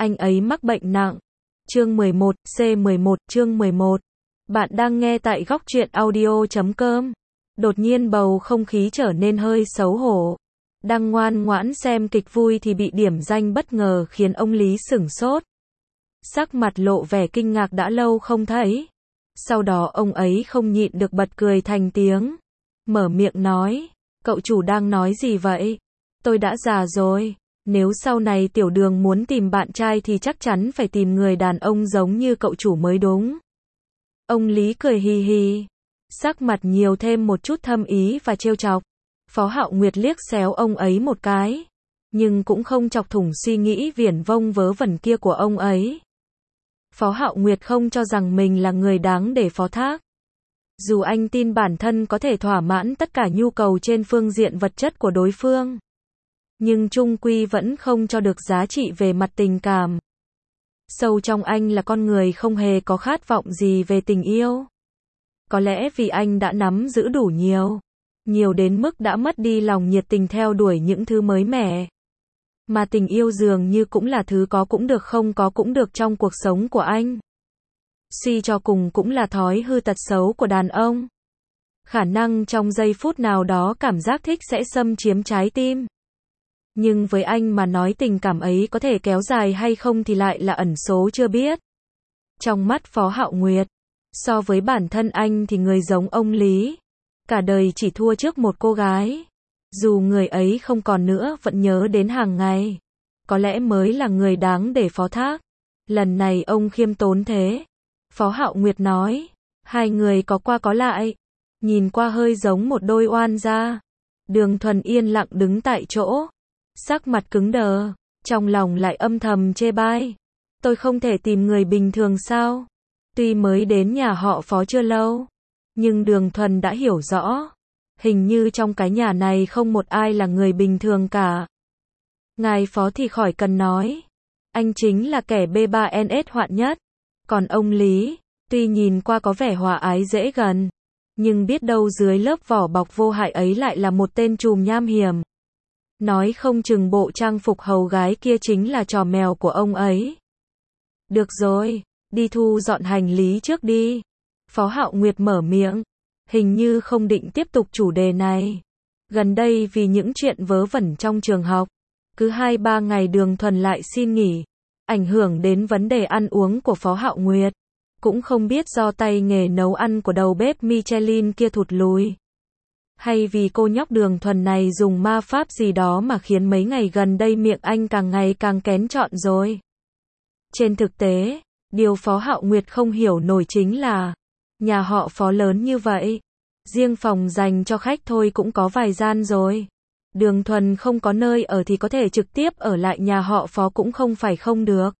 anh ấy mắc bệnh nặng. Chương 11, C11, chương 11. Bạn đang nghe tại góc truyện audio.com. Đột nhiên bầu không khí trở nên hơi xấu hổ. Đang ngoan ngoãn xem kịch vui thì bị điểm danh bất ngờ khiến ông Lý sửng sốt. Sắc mặt lộ vẻ kinh ngạc đã lâu không thấy. Sau đó ông ấy không nhịn được bật cười thành tiếng. Mở miệng nói, cậu chủ đang nói gì vậy? Tôi đã già rồi. Nếu sau này tiểu đường muốn tìm bạn trai thì chắc chắn phải tìm người đàn ông giống như cậu chủ mới đúng. Ông Lý cười hì hì. Sắc mặt nhiều thêm một chút thâm ý và trêu chọc. Phó Hạo Nguyệt liếc xéo ông ấy một cái. Nhưng cũng không chọc thủng suy nghĩ viển vông vớ vẩn kia của ông ấy. Phó Hạo Nguyệt không cho rằng mình là người đáng để phó thác. Dù anh tin bản thân có thể thỏa mãn tất cả nhu cầu trên phương diện vật chất của đối phương. Nhưng chung quy vẫn không cho được giá trị về mặt tình cảm. Sâu trong anh là con người không hề có khát vọng gì về tình yêu. Có lẽ vì anh đã nắm giữ đủ nhiều. Nhiều đến mức đã mất đi lòng nhiệt tình theo đuổi những thứ mới mẻ. Mà tình yêu dường như cũng là thứ có cũng được không có cũng được trong cuộc sống của anh. Suy cho cùng cũng là thói hư tật xấu của đàn ông. Khả năng trong giây phút nào đó cảm giác thích sẽ xâm chiếm trái tim. Nhưng với anh mà nói tình cảm ấy có thể kéo dài hay không thì lại là ẩn số chưa biết. Trong mắt Phó Hạo Nguyệt, so với bản thân anh thì người giống ông Lý, cả đời chỉ thua trước một cô gái. Dù người ấy không còn nữa vẫn nhớ đến hàng ngày. Có lẽ mới là người đáng để phó thác. Lần này ông khiêm tốn thế. Phó Hạo Nguyệt nói, hai người có qua có lại. Nhìn qua hơi giống một đôi oan gia. Đường Thuần yên lặng đứng tại chỗ. Sắc mặt cứng đờ, trong lòng lại âm thầm chê bai. Tôi không thể tìm người bình thường sao? Tuy mới đến nhà họ Phó chưa lâu, nhưng Đường Thuần đã hiểu rõ. Hình như trong cái nhà này không một ai là người bình thường cả. Ngài Phó thì khỏi cần nói. Anh chính là kẻ B3NS hoạn nhất. Còn ông Lý, tuy nhìn qua có vẻ hòa ái dễ gần, nhưng biết đâu dưới lớp vỏ bọc vô hại ấy lại là một tên trùm nham hiểm. Nói không chừng bộ trang phục hầu gái kia chính là trò mèo của ông ấy. Được rồi, đi thu dọn hành lý trước đi. Phó Hạo Nguyệt mở miệng. Hình như không định tiếp tục chủ đề này. Gần đây vì những chuyện vớ vẩn trong trường học, cứ 2-3 ngày Đường Thuần lại xin nghỉ. Ảnh hưởng đến vấn đề ăn uống của Phó Hạo Nguyệt. Cũng không biết do tay nghề nấu ăn của đầu bếp Michelin kia thụt lùi. Hay vì cô nhóc Đường Thuần này dùng ma pháp gì đó mà khiến mấy ngày gần đây miệng anh càng ngày càng kén chọn rồi. Trên thực tế, điều Phó Hạo Nguyệt không hiểu nổi chính là, nhà họ Phó lớn như vậy, riêng phòng dành cho khách thôi cũng có vài gian rồi. Đường Thuần không có nơi ở thì có thể trực tiếp ở lại nhà họ Phó cũng không phải không được.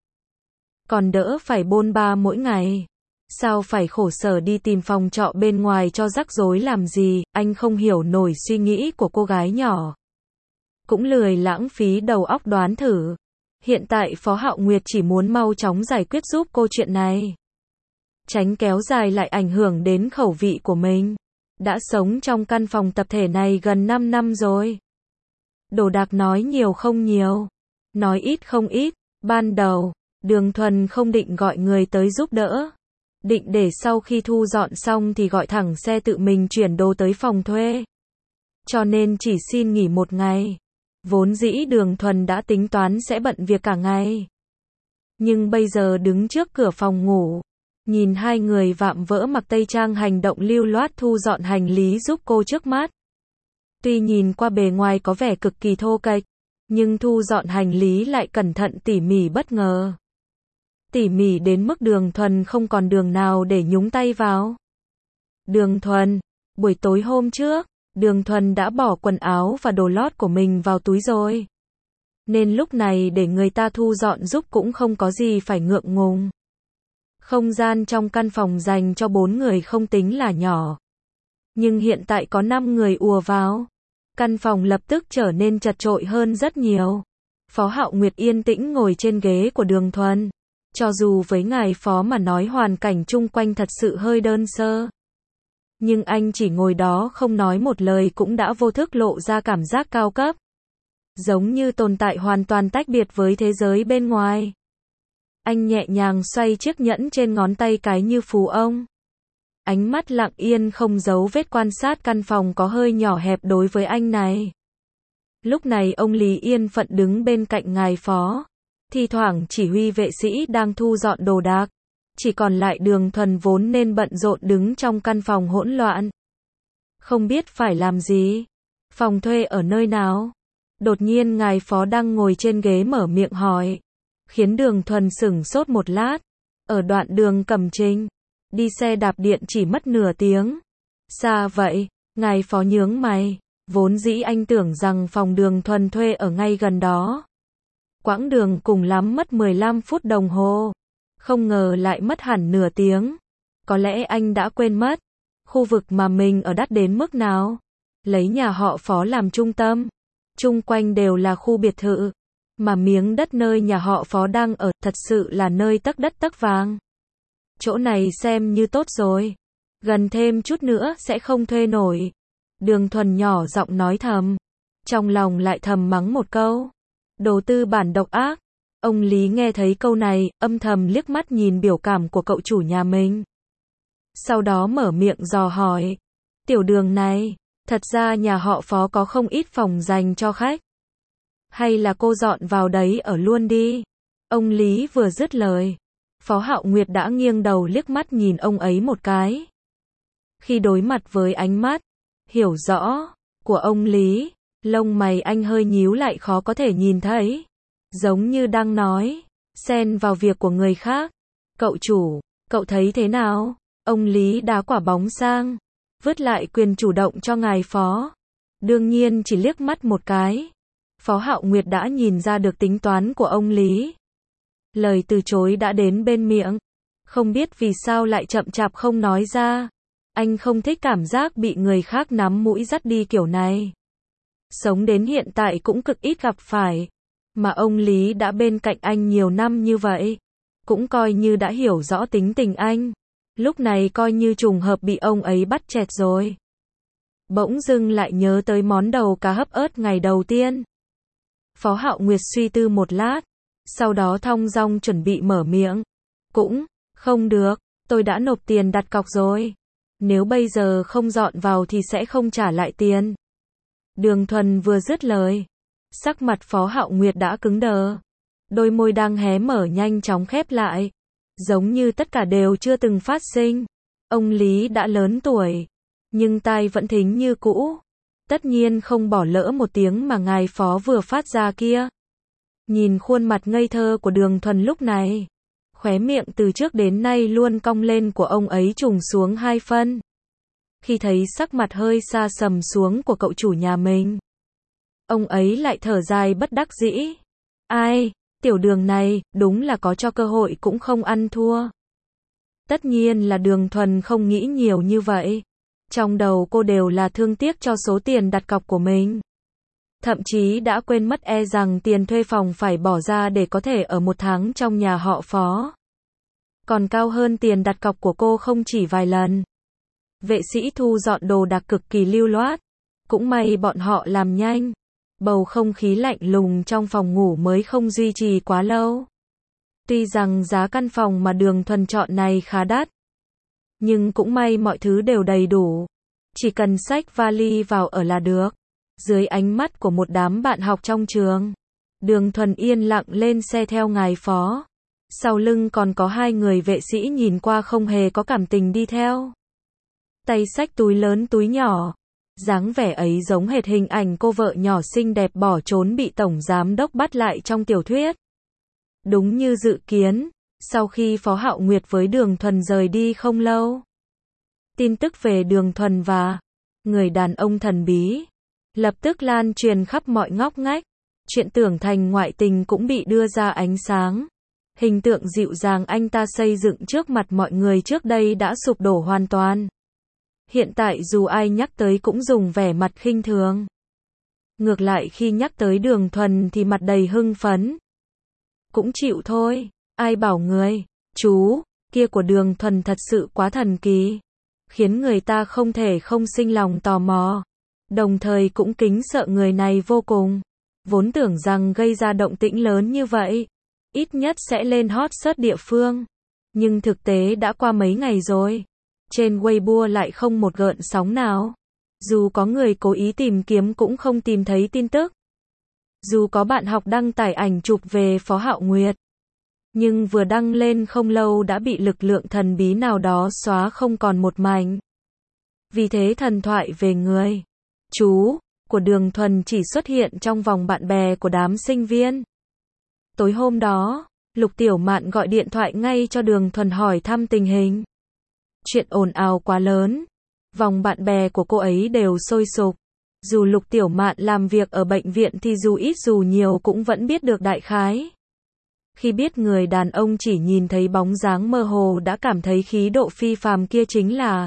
Còn đỡ phải bôn ba mỗi ngày. Sao phải khổ sở đi tìm phòng trọ bên ngoài cho rắc rối làm gì, anh không hiểu nổi suy nghĩ của cô gái nhỏ. Cũng lười lãng phí đầu óc đoán thử. Hiện tại Phó Hạo Nguyệt chỉ muốn mau chóng giải quyết giúp cô chuyện này. Tránh kéo dài lại ảnh hưởng đến khẩu vị của mình. Đã sống trong căn phòng tập thể này gần 5 năm rồi. Đồ đạc nói nhiều không nhiều, nói ít không ít. Ban đầu, Đường Thuần không định gọi người tới giúp đỡ. Định để sau khi thu dọn xong thì gọi thẳng xe tự mình chuyển đồ tới phòng thuê. Cho nên chỉ xin nghỉ một ngày. Vốn dĩ Đường Thuần đã tính toán sẽ bận việc cả ngày. Nhưng bây giờ đứng trước cửa phòng ngủ, nhìn hai người vạm vỡ mặc tây trang hành động lưu loát thu dọn hành lý giúp cô trước mắt. Tuy nhìn qua bề ngoài có vẻ cực kỳ thô kệch, nhưng thu dọn hành lý lại cẩn thận tỉ mỉ bất ngờ. Tỉ mỉ đến mức Đường Thuần không còn đường nào để nhúng tay vào. Đường Thuần, buổi tối hôm trước, Đường Thuần đã bỏ quần áo và đồ lót của mình vào túi rồi. Nên lúc này để người ta thu dọn giúp cũng không có gì phải ngượng ngùng. Không gian trong căn phòng dành cho 4 người không tính là nhỏ. Nhưng hiện tại có 5 người ùa vào. Căn phòng lập tức trở nên chật chội hơn rất nhiều. Phó Hạo Nguyệt yên tĩnh ngồi trên ghế của Đường Thuần. Cho dù với ngài Phó mà nói hoàn cảnh chung quanh thật sự hơi đơn sơ. Nhưng anh chỉ ngồi đó không nói một lời cũng đã vô thức lộ ra cảm giác cao cấp. Giống như tồn tại hoàn toàn tách biệt với thế giới bên ngoài. Anh nhẹ nhàng xoay chiếc nhẫn trên ngón tay cái như phù ông. Ánh mắt lặng yên không giấu vết quan sát căn phòng có hơi nhỏ hẹp đối với anh này. Lúc này ông Lý yên phận đứng bên cạnh ngài phó. Thi thoảng chỉ huy vệ sĩ đang thu dọn đồ đạc. Chỉ còn lại Đường Thuần vốn nên bận rộn đứng trong căn phòng hỗn loạn. Không biết phải làm gì. Phòng thuê ở nơi nào? Đột nhiên ngài phó đang ngồi trên ghế mở miệng hỏi. Khiến Đường Thuần sửng sốt một lát. Ở đoạn đường Cẩm Trình. Đi xe đạp điện chỉ mất nửa tiếng. Xa vậy? Ngài phó nhướng mày. Vốn dĩ anh tưởng rằng phòng Đường Thuần thuê ở ngay gần đó. Quãng đường cùng lắm mất 15 phút đồng hồ. Không ngờ lại mất hẳn nửa tiếng. Có lẽ anh đã quên mất. Khu vực mà mình ở đắt đến mức nào. Lấy nhà họ Phó làm trung tâm. Chung quanh đều là khu biệt thự. Mà miếng đất nơi nhà họ Phó đang ở thật sự là nơi tấc đất tấc vàng. Chỗ này xem như tốt rồi. Gần thêm chút nữa sẽ không thuê nổi. Đường Thuần nhỏ giọng nói thầm. Trong lòng lại thầm mắng một câu. Đồ tư bản độc ác. Ông Lý nghe thấy câu này, âm thầm liếc mắt nhìn biểu cảm của cậu chủ nhà mình. Sau đó mở miệng dò hỏi. Tiểu Đường này, thật ra nhà họ Phó có không ít phòng dành cho khách. Hay là cô dọn vào đấy ở luôn đi. Ông Lý vừa dứt lời. Phó Hạo Nguyệt đã nghiêng đầu liếc mắt nhìn ông ấy một cái. Khi đối mặt với ánh mắt, hiểu rõ, của ông Lý, lông mày anh hơi nhíu lại khó có thể nhìn thấy. Giống như đang nói, xen vào việc của người khác. Cậu chủ, cậu thấy thế nào? Ông Lý đá quả bóng sang, vứt lại quyền chủ động cho ngài phó. Đương nhiên chỉ liếc mắt một cái. Phó Hạo Nguyệt đã nhìn ra được tính toán của ông Lý. Lời từ chối đã đến bên miệng. Không biết vì sao lại chậm chạp không nói ra. Anh không thích cảm giác bị người khác nắm mũi dắt đi kiểu này. Sống đến hiện tại cũng cực ít gặp phải. Mà ông Lý đã bên cạnh anh nhiều năm như vậy. Cũng coi như đã hiểu rõ tính tình anh. Lúc này coi như trùng hợp bị ông ấy bắt chẹt rồi. Bỗng dưng lại nhớ tới món đầu cá hấp ớt ngày đầu tiên. Phó Hạo Nguyệt suy tư một lát. Sau đó thong dong chuẩn bị mở miệng. Cũng không được, tôi đã nộp tiền đặt cọc rồi. Nếu bây giờ không dọn vào thì sẽ không trả lại tiền. Đường Thuần vừa dứt lời. Sắc mặt Phó Hạo Nguyệt đã cứng đờ. Đôi môi đang hé mở nhanh chóng khép lại. Giống như tất cả đều chưa từng phát sinh. Ông Lý đã lớn tuổi. Nhưng tai vẫn thính như cũ. Tất nhiên không bỏ lỡ một tiếng mà ngài phó vừa phát ra kia. Nhìn khuôn mặt ngây thơ của Đường Thuần lúc này. Khóe miệng từ trước đến nay luôn cong lên của ông ấy trùng xuống 2 phân. Khi thấy sắc mặt hơi xa sầm xuống của cậu chủ nhà mình. Ông ấy lại thở dài bất đắc dĩ. Ai, tiểu Đường này, đúng là có cho cơ hội cũng không ăn thua. Tất nhiên là Đường Thuần không nghĩ nhiều như vậy. Trong đầu cô đều là thương tiếc cho số tiền đặt cọc của mình. Thậm chí đã quên mất rằng tiền thuê phòng phải bỏ ra để có thể ở 1 tháng trong nhà họ Phó. Còn cao hơn tiền đặt cọc của cô không chỉ vài lần. Vệ sĩ thu dọn đồ đạc cực kỳ lưu loát. Cũng may bọn họ làm nhanh. Bầu không khí lạnh lùng trong phòng ngủ mới không duy trì quá lâu. Tuy rằng giá căn phòng mà Đường Thuần chọn này khá đắt. Nhưng cũng may mọi thứ đều đầy đủ. Chỉ cần xách vali vào ở là được. Dưới ánh mắt của một đám bạn học trong trường. Đường Thuần yên lặng lên xe theo ngài phó. Sau lưng còn có 2 người vệ sĩ nhìn qua không hề có cảm tình đi theo. Tay xách túi lớn túi nhỏ. Dáng vẻ ấy giống hệt hình ảnh cô vợ nhỏ xinh đẹp bỏ trốn bị tổng giám đốc bắt lại trong tiểu thuyết. Đúng như dự kiến, sau khi Phó Hạo Nguyệt với Đường Thuần rời đi không lâu. Tin tức về Đường Thuần và người đàn ông thần bí lập tức lan truyền khắp mọi ngóc ngách. Chuyện tưởng thành ngoại tình cũng bị đưa ra ánh sáng. Hình tượng dịu dàng anh ta xây dựng trước mặt mọi người trước đây đã sụp đổ hoàn toàn. Hiện tại dù ai nhắc tới cũng dùng vẻ mặt khinh thường. Ngược lại khi nhắc tới Đường Thuần thì mặt đầy hưng phấn. Cũng chịu thôi, ai bảo người, chú, kia của Đường Thuần thật sự quá thần kỳ. Khiến người ta không thể không sinh lòng tò mò. Đồng thời cũng kính sợ người này vô cùng. Vốn tưởng rằng gây ra động tĩnh lớn như vậy. ít nhất sẽ lên hot search địa phương. Nhưng thực tế đã qua mấy ngày rồi. Trên Weibo lại không một gợn sóng nào. Dù có người cố ý tìm kiếm cũng không tìm thấy tin tức. Dù có bạn học đăng tải ảnh chụp về Phó Hạo Nguyệt, nhưng vừa đăng lên không lâu đã bị lực lượng thần bí nào đó xóa không còn một mảnh. Vì thế thần thoại về người chú của Đường Thuần chỉ xuất hiện trong vòng bạn bè của đám sinh viên. Tối hôm đó, Lục Tiểu Mạn gọi điện thoại ngay cho Đường Thuần hỏi thăm tình hình. Chuyện ồn ào quá lớn, vòng bạn bè của cô ấy đều sôi sục. Dù Lục Tiểu Mạn làm việc ở bệnh viện thì dù ít dù nhiều cũng vẫn biết được đại khái. Khi biết người đàn ông chỉ nhìn thấy bóng dáng mơ hồ đã cảm thấy khí độ phi phàm kia chính là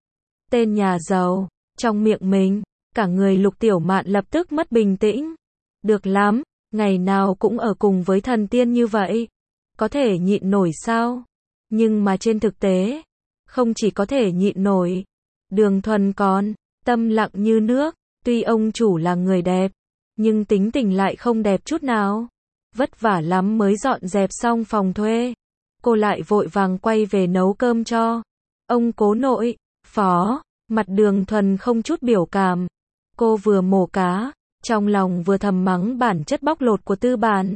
tên nhà giàu. Trong miệng mình, cả người Lục Tiểu Mạn lập tức mất bình tĩnh. Được lắm, ngày nào cũng ở cùng với thần tiên như vậy. Có thể nhịn nổi sao? Nhưng mà trên thực tế, không chỉ có thể nhịn nổi. Đường Thuần còn tâm lặng như nước. Tuy ông chủ là người đẹp, nhưng tính tình lại không đẹp chút nào. Vất vả lắm mới dọn dẹp xong phòng thuê. Cô lại vội vàng quay về nấu cơm cho ông cố nội, Phó. Mặt Đường Thuần không chút biểu cảm. Cô vừa mổ cá, trong lòng vừa thầm mắng bản chất bóc lột của tư bản.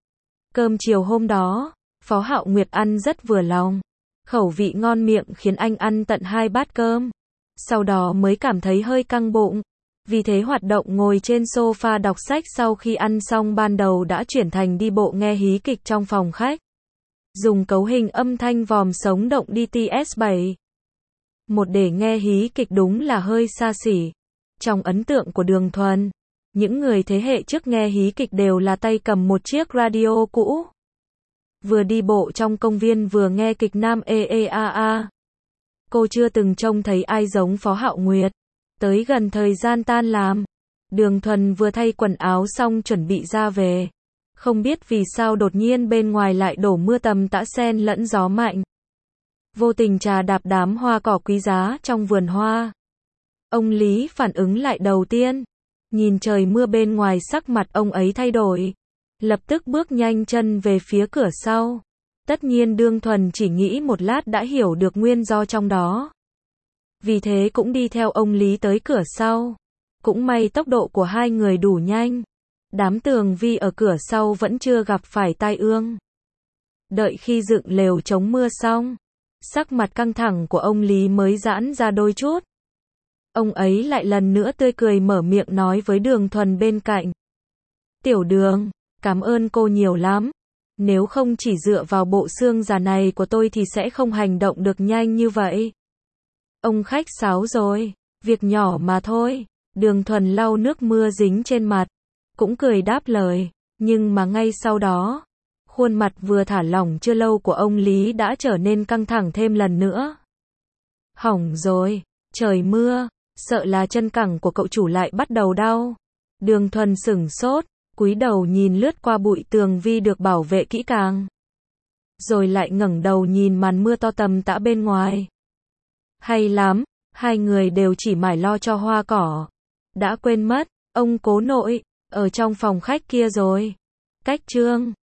Cơm chiều hôm đó, Phó Hạo Nguyệt ăn rất vừa lòng. Khẩu vị ngon miệng khiến anh ăn tận 2 bát cơm. Sau đó mới cảm thấy hơi căng bụng. Vì thế hoạt động ngồi trên sofa đọc sách sau khi ăn xong ban đầu đã chuyển thành đi bộ nghe hí kịch trong phòng khách. Dùng cấu hình âm thanh vòm sống động DTS7. Một để nghe hí kịch đúng là hơi xa xỉ. Trong ấn tượng của Đường Thuần, những người thế hệ trước nghe hí kịch đều là tay cầm một chiếc radio cũ. Vừa đi bộ trong công viên vừa nghe kịch nam EEAA. Cô chưa từng trông thấy ai giống Phó Hạo Nguyệt. Tới gần thời gian tan làm, Đường Thuần vừa thay quần áo xong chuẩn bị ra về. Không biết vì sao đột nhiên bên ngoài lại đổ mưa tầm tã sen lẫn gió mạnh. Vô tình trà đạp đám hoa cỏ quý giá trong vườn hoa. Ông Lý phản ứng lại đầu tiên. Nhìn trời mưa bên ngoài sắc mặt ông ấy thay đổi. Lập tức bước nhanh chân về phía cửa sau. Tất nhiên Đường Thuần chỉ nghĩ một lát đã hiểu được nguyên do trong đó. Vì thế cũng đi theo ông Lý tới cửa sau. Cũng may tốc độ của hai người đủ nhanh. Đám tường vi ở cửa sau vẫn chưa gặp phải tai ương. Đợi khi dựng lều chống mưa xong, sắc mặt căng thẳng của ông Lý mới giãn ra đôi chút. Ông ấy lại lần nữa tươi cười mở miệng nói với Đường Thuần bên cạnh. Tiểu Đường, cảm ơn cô nhiều lắm. Nếu không chỉ dựa vào bộ xương già này của tôi thì sẽ không hành động được nhanh như vậy. Ông khách sáo rồi, việc nhỏ mà thôi. Đường Thuần lau nước mưa dính trên mặt, cũng cười đáp lời, nhưng mà ngay sau đó, khuôn mặt vừa thả lỏng chưa lâu của ông Lý đã trở nên căng thẳng thêm lần nữa. Hỏng rồi, trời mưa, sợ là chân cẳng của cậu chủ lại bắt đầu đau. Đường Thuần sửng sốt, cúi đầu nhìn lướt qua bụi tường vi được bảo vệ kỹ càng. Rồi lại ngẩng đầu nhìn màn mưa to tầm tã bên ngoài. Hay lắm, hai người đều chỉ mải lo cho hoa cỏ. Đã quên mất, ông cố nội, ở trong phòng khách kia rồi. Cách chương